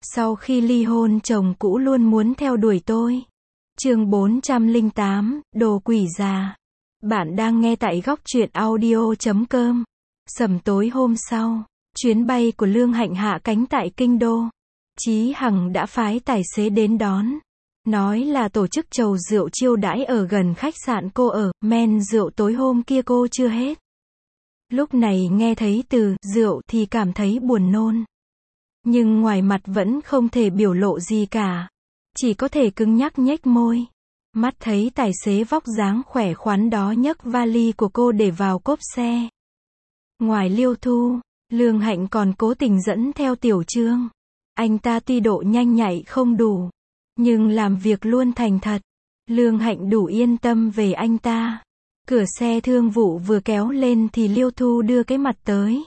Sau khi ly hôn chồng cũ luôn muốn theo đuổi tôi. Chương 408, đồ quỷ già. Bạn đang nghe tại góc truyện audio.com. Sầm tối hôm sau, chuyến bay của Lương Hạnh hạ cánh tại Kinh Đô. Chí Hằng đã phái tài xế đến đón. Nói là tổ chức chầu rượu chiêu đãi ở gần khách sạn cô ở, men rượu tối hôm kia cô chưa hết. Lúc này nghe thấy từ rượu thì cảm thấy buồn nôn. Nhưng ngoài mặt vẫn không thể biểu lộ gì cả. Chỉ có thể cứng nhắc nhếch môi. Mắt thấy tài xế vóc dáng khỏe khoắn đó nhấc vali của cô để vào cốp xe. Ngoài Liêu Thu, Lương Hạnh còn cố tình dẫn theo Tiểu Trương. Anh ta tuy độ nhanh nhạy không đủ, nhưng làm việc luôn thành thật. Lương Hạnh đủ yên tâm về anh ta. Cửa xe thương vụ vừa kéo lên thì Liêu Thu đưa cái mặt tới.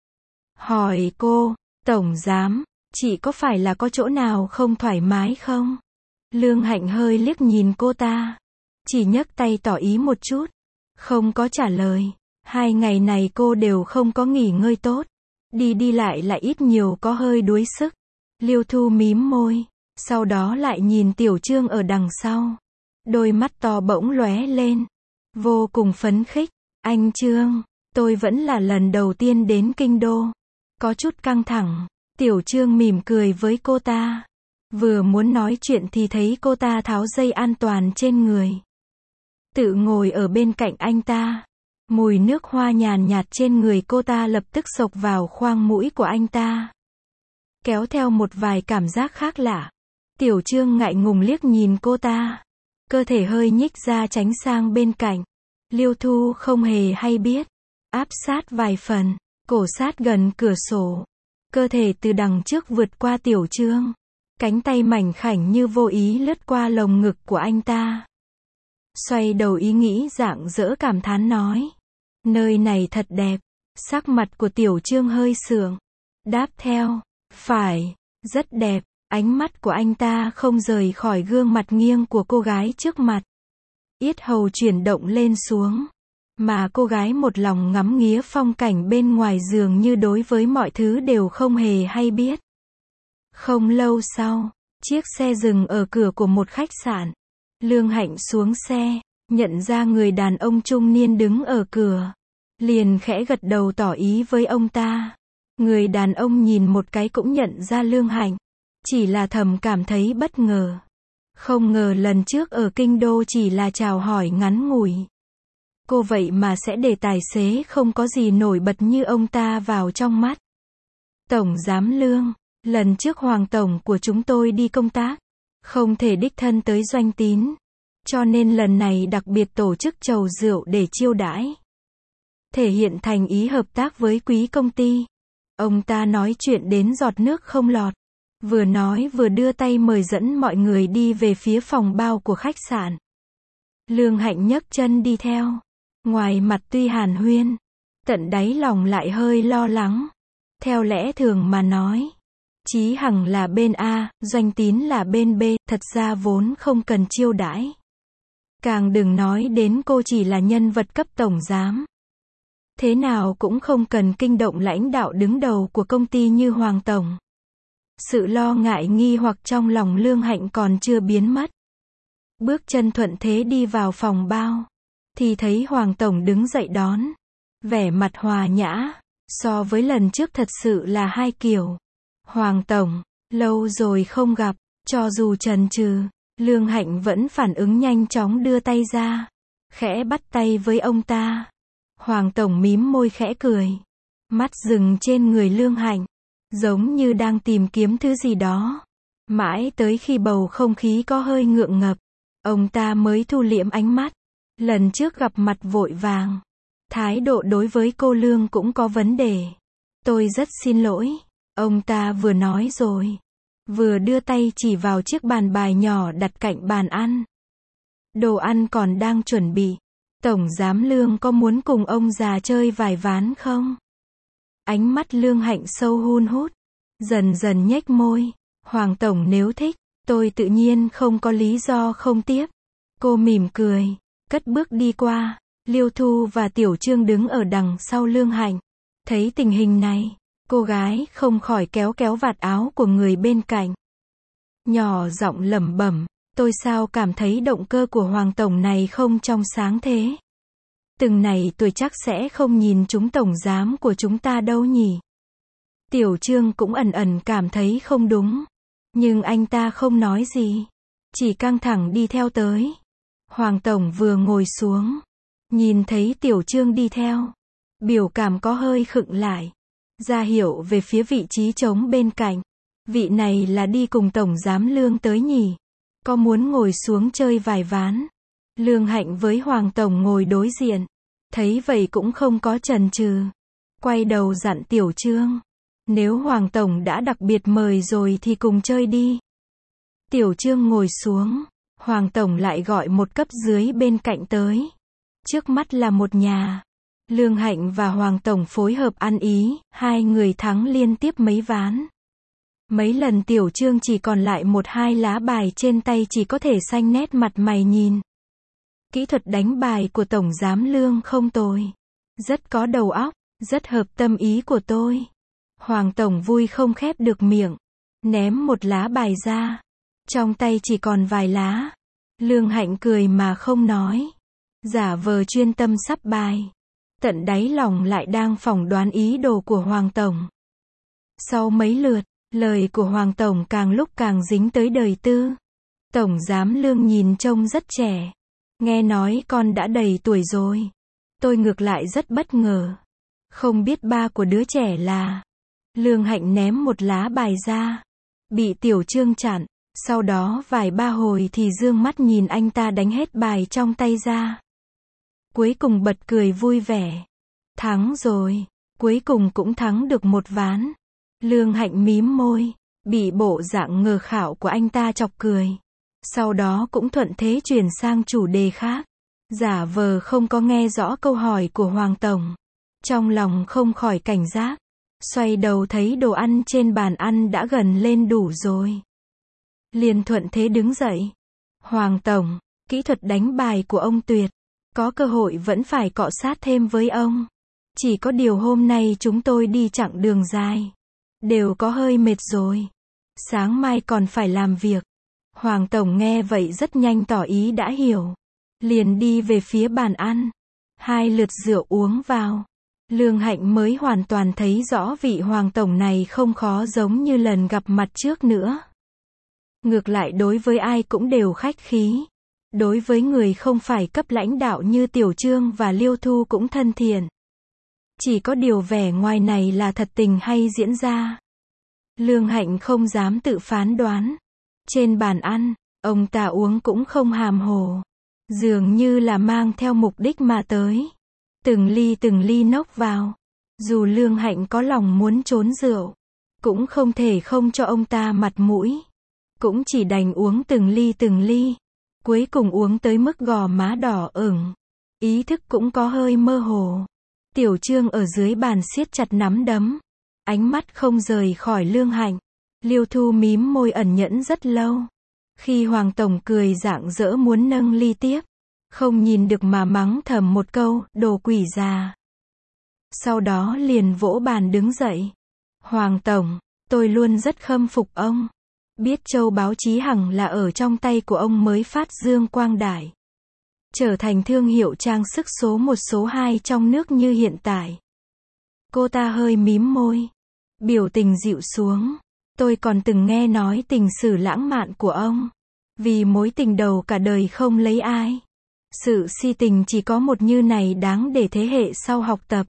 Hỏi cô, Tổng Giám, chị có phải là có chỗ nào không thoải mái không? Lương Hạnh hơi liếc nhìn cô ta. Chỉ nhấc tay tỏ ý một chút. Không có trả lời. 2 ngày này cô đều không có nghỉ ngơi tốt. Đi lại lại ít nhiều có hơi đuối sức. Liêu Thu mím môi. Sau đó lại nhìn Tiểu Trương ở đằng sau. Đôi mắt to bỗng lóe lên. Vô cùng phấn khích. Anh Trương, tôi vẫn là lần đầu tiên đến Kinh Đô. Có chút căng thẳng. Tiểu Trương mỉm cười với cô ta. Vừa muốn nói chuyện thì thấy cô ta tháo dây an toàn trên người. Tự ngồi ở bên cạnh anh ta. Mùi nước hoa nhàn nhạt trên người cô ta lập tức xộc vào khoang mũi của anh ta. Kéo theo một vài cảm giác khác lạ. Tiểu Trương ngại ngùng liếc nhìn cô ta. Cơ thể hơi nhích ra tránh sang bên cạnh. Liêu Thu không hề hay biết. Áp sát vài phần. Cổ sát gần cửa sổ. Cơ thể từ đằng trước vượt qua Tiểu Trương. Cánh tay mảnh khảnh như vô ý lướt qua lồng ngực của anh ta. Xoay đầu ý nghĩ rạng rỡ cảm thán nói. Nơi này thật đẹp. Sắc mặt của Tiểu Trương hơi sượng. Đáp theo. Phải. Rất đẹp. Ánh mắt của anh ta không rời khỏi gương mặt nghiêng của cô gái trước mặt. Yết hầu chuyển động lên xuống. Mà cô gái một lòng ngắm nghía phong cảnh bên ngoài giường như đối với mọi thứ đều không hề hay biết. Không lâu sau, chiếc xe dừng ở cửa của một khách sạn. Lương Hạnh xuống xe, nhận ra người đàn ông trung niên đứng ở cửa. Liền khẽ gật đầu tỏ ý với ông ta. Người đàn ông nhìn một cái cũng nhận ra Lương Hạnh. Chỉ là thầm cảm thấy bất ngờ. Không ngờ lần trước ở Kinh Đô chỉ là chào hỏi ngắn ngủi. Cô vậy mà sẽ để tài xế không có gì nổi bật như ông ta vào trong mắt. Tổng Giám Lương, lần trước Hoàng Tổng của chúng tôi đi công tác. Không thể đích thân tới Doanh Tín. Cho nên lần này đặc biệt tổ chức chầu rượu để chiêu đãi. Thể hiện thành ý hợp tác với quý công ty. Ông ta nói chuyện đến giọt nước không lọt. Vừa nói vừa đưa tay mời dẫn mọi người đi về phía phòng bao của khách sạn. Lương Hạnh nhấc chân đi theo. Ngoài mặt tuy hàn huyên, tận đáy lòng lại hơi lo lắng. Theo lẽ thường mà nói, Chí Hằng là bên A, Doanh Tín là bên B, thật ra vốn không cần chiêu đãi. Càng đừng nói đến cô chỉ là nhân vật cấp tổng giám. Thế nào cũng không cần kinh động lãnh đạo đứng đầu của công ty như Hoàng Tổng. Sự lo ngại nghi hoặc trong lòng Lương Hạnh còn chưa biến mất. Bước chân thuận thế đi vào phòng bao. Thì thấy Hoàng Tổng đứng dậy đón. Vẻ mặt hòa nhã. So với lần trước thật sự là hai kiểu. Hoàng Tổng, lâu rồi không gặp. Cho dù chần chừ, Lương Hạnh vẫn phản ứng nhanh chóng đưa tay ra. Khẽ bắt tay với ông ta. Hoàng Tổng mím môi khẽ cười. Mắt dừng trên người Lương Hạnh. Giống như đang tìm kiếm thứ gì đó. Mãi tới khi bầu không khí có hơi ngượng ngập. Ông ta mới thu liễm ánh mắt. Lần trước gặp mặt vội vàng. Thái độ đối với cô Lương cũng có vấn đề. Tôi rất xin lỗi. Ông ta vừa nói rồi. Vừa đưa tay chỉ vào chiếc bàn bài nhỏ đặt cạnh bàn ăn. Đồ ăn còn đang chuẩn bị. Tổng Giám Lương có muốn cùng ông già chơi vài ván không? Ánh mắt Lương Hạnh sâu hun hút. Dần dần nhếch môi. Hoàng Tổng nếu thích, tôi tự nhiên không có lý do không tiếp. Cô mỉm cười. Cất bước đi qua. Liêu Thu và Tiểu Trương đứng ở đằng sau Lương Hạnh. Thấy tình hình này, Cô gái không khỏi kéo kéo vạt áo của người bên cạnh. Nhỏ giọng lẩm bẩm, tôi sao cảm thấy động cơ của Hoàng Tổng này không trong sáng thế. Từng này tuổi chắc sẽ không nhìn chúng tổng giám của chúng ta đâu nhỉ. Tiểu Trương cũng ẩn ẩn cảm thấy không đúng. Nhưng anh ta không nói gì. Chỉ căng thẳng đi theo tới. Hoàng Tổng vừa ngồi xuống. Nhìn thấy Tiểu Trương đi theo. Biểu cảm có hơi khựng lại. Ra hiệu về phía vị trí trống bên cạnh. Vị này là đi cùng Tổng Giám Lương tới nhỉ. Có muốn ngồi xuống chơi vài ván. Lương Hạnh với Hoàng Tổng ngồi đối diện. Thấy vậy cũng không có chần chừ. Quay đầu dặn Tiểu Trương. Nếu Hoàng Tổng đã đặc biệt mời rồi thì cùng chơi đi. Tiểu Trương ngồi xuống. Hoàng Tổng lại gọi một cấp dưới bên cạnh tới. Trước mắt là một nhà. Lương Hạnh và Hoàng Tổng phối hợp ăn ý. Hai người thắng liên tiếp mấy ván. Mấy lần Tiểu Trương chỉ còn lại một hai lá bài trên tay chỉ có thể xanh nét mặt mày nhìn. Kỹ thuật đánh bài của Tổng Giám Lương không tồi. Rất có đầu óc. Rất hợp tâm ý của tôi. Hoàng Tổng vui không khép được miệng. Ném một lá bài ra. Trong tay chỉ còn vài lá. Lương Hạnh cười mà không nói. Giả vờ chuyên tâm sắp bài. Tận đáy lòng lại đang phỏng đoán ý đồ của Hoàng Tổng. Sau mấy lượt, lời của Hoàng Tổng càng lúc càng dính tới đời tư. Tổng Giám Lương nhìn trông rất trẻ. Nghe nói con đã đầy tuổi rồi. Tôi ngược lại rất bất ngờ. Không biết ba của đứa trẻ là. Lương Hạnh ném một lá bài ra. Bị Tiểu Trương chặn. Sau đó vài ba hồi thì dương mắt nhìn anh ta đánh hết bài trong tay ra. Cuối cùng bật cười vui vẻ. Thắng rồi. Cuối cùng cũng thắng được một ván. Lương Hạnh mím môi. Bị bộ dạng ngờ khảo của anh ta chọc cười. Sau đó cũng thuận thế chuyển sang chủ đề khác. Giả vờ không có nghe rõ câu hỏi của Hoàng Tổng. Trong lòng không khỏi cảnh giác. Xoay đầu thấy đồ ăn trên bàn ăn đã gần lên đủ rồi. Liền thuận thế đứng dậy. Hoàng Tổng, kỹ thuật đánh bài của ông tuyệt. Có cơ hội vẫn phải cọ sát thêm với ông. Chỉ có điều hôm nay chúng tôi đi chặng đường dài. Đều có hơi mệt rồi. Sáng mai còn phải làm việc. Hoàng Tổng nghe vậy rất nhanh tỏ ý đã hiểu. Liền đi về phía bàn ăn. Hai lượt rượu uống vào. Lương Hạnh mới hoàn toàn thấy rõ vị Hoàng Tổng này không khó giống như lần gặp mặt trước nữa. Ngược lại đối với ai cũng đều khách khí. Đối với người không phải cấp lãnh đạo như Tiểu Trương và Liêu Thu cũng thân thiện. Chỉ có điều vẻ ngoài này là thật tình hay diễn ra. Lương Hạnh không dám tự phán đoán. Trên bàn ăn, ông ta uống cũng không hàm hồ. Dường như là mang theo mục đích mà tới. Từng ly nốc vào. Dù Lương Hạnh có lòng muốn trốn rượu, cũng không thể không cho ông ta mặt mũi. Cũng chỉ đành uống từng ly. Cuối cùng uống tới mức gò má đỏ ửng. Ý thức cũng có hơi mơ hồ. Tiểu Trương ở dưới bàn siết chặt nắm đấm. Ánh mắt không rời khỏi Lương Hạnh. Liêu Thu mím môi ẩn nhẫn rất lâu. Khi Hoàng Tổng cười rạng rỡ muốn nâng ly tiếp. Không nhìn được mà mắng thầm một câu, đồ quỷ già. Sau đó liền vỗ bàn đứng dậy. Hoàng Tổng, tôi luôn rất khâm phục ông. Biết châu báo chí hằng là ở trong tay của ông mới phát dương quang đại. Trở thành thương hiệu trang sức số 1 số 2 trong nước như hiện tại. Cô ta hơi mím môi. Biểu tình dịu xuống. Tôi còn từng nghe nói tình sử lãng mạn của ông. Vì mối tình đầu cả đời không lấy ai. Sự si tình chỉ có một như này đáng để thế hệ sau học tập.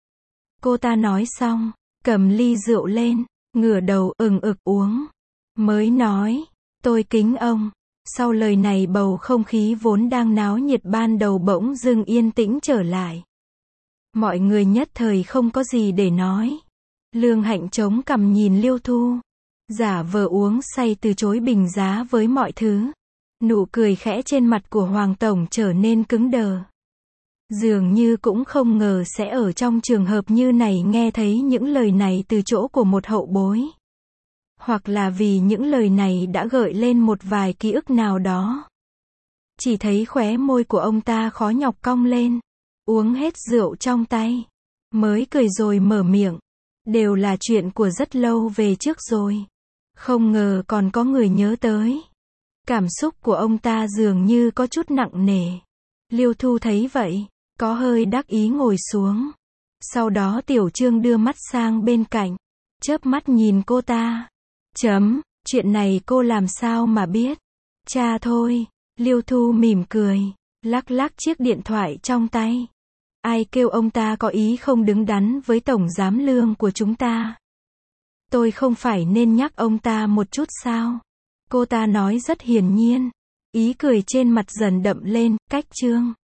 Cô ta nói xong, cầm ly rượu lên, ngửa đầu ực uống. Mới nói, tôi kính ông. Sau lời này bầu không khí vốn đang náo nhiệt ban đầu bỗng dưng yên tĩnh trở lại. Mọi người nhất thời không có gì để nói. Lương Hạnh chống cằm nhìn Liêu Thu. Giả vờ uống say từ chối bình giá với mọi thứ. Nụ cười khẽ trên mặt của Hoàng Tổng trở nên cứng đờ. Dường như cũng không ngờ sẽ ở trong trường hợp như này nghe thấy những lời này từ chỗ của một hậu bối. Hoặc là vì những lời này đã gợi lên một vài ký ức nào đó. Chỉ thấy khóe môi của ông ta khó nhọc cong lên. Uống hết rượu trong tay. Mới cười rồi mở miệng. Đều là chuyện của rất lâu về trước rồi. Không ngờ còn có người nhớ tới. Cảm xúc của ông ta dường như có chút nặng nề. Liêu Thu thấy vậy, có hơi đắc ý ngồi xuống. Sau đó Tiểu Trương đưa mắt sang bên cạnh, chớp mắt nhìn cô ta. Chuyện này cô làm sao mà biết? Cha thôi. Liêu Thu mỉm cười, lắc lắc chiếc điện thoại trong tay. Ai kêu ông ta có ý không đứng đắn với tổng giám lương của chúng ta? Tôi không phải nên nhắc ông ta một chút sao? Cô ta nói rất hiển nhiên. Ý cười trên mặt dần đậm lên, cách Trương.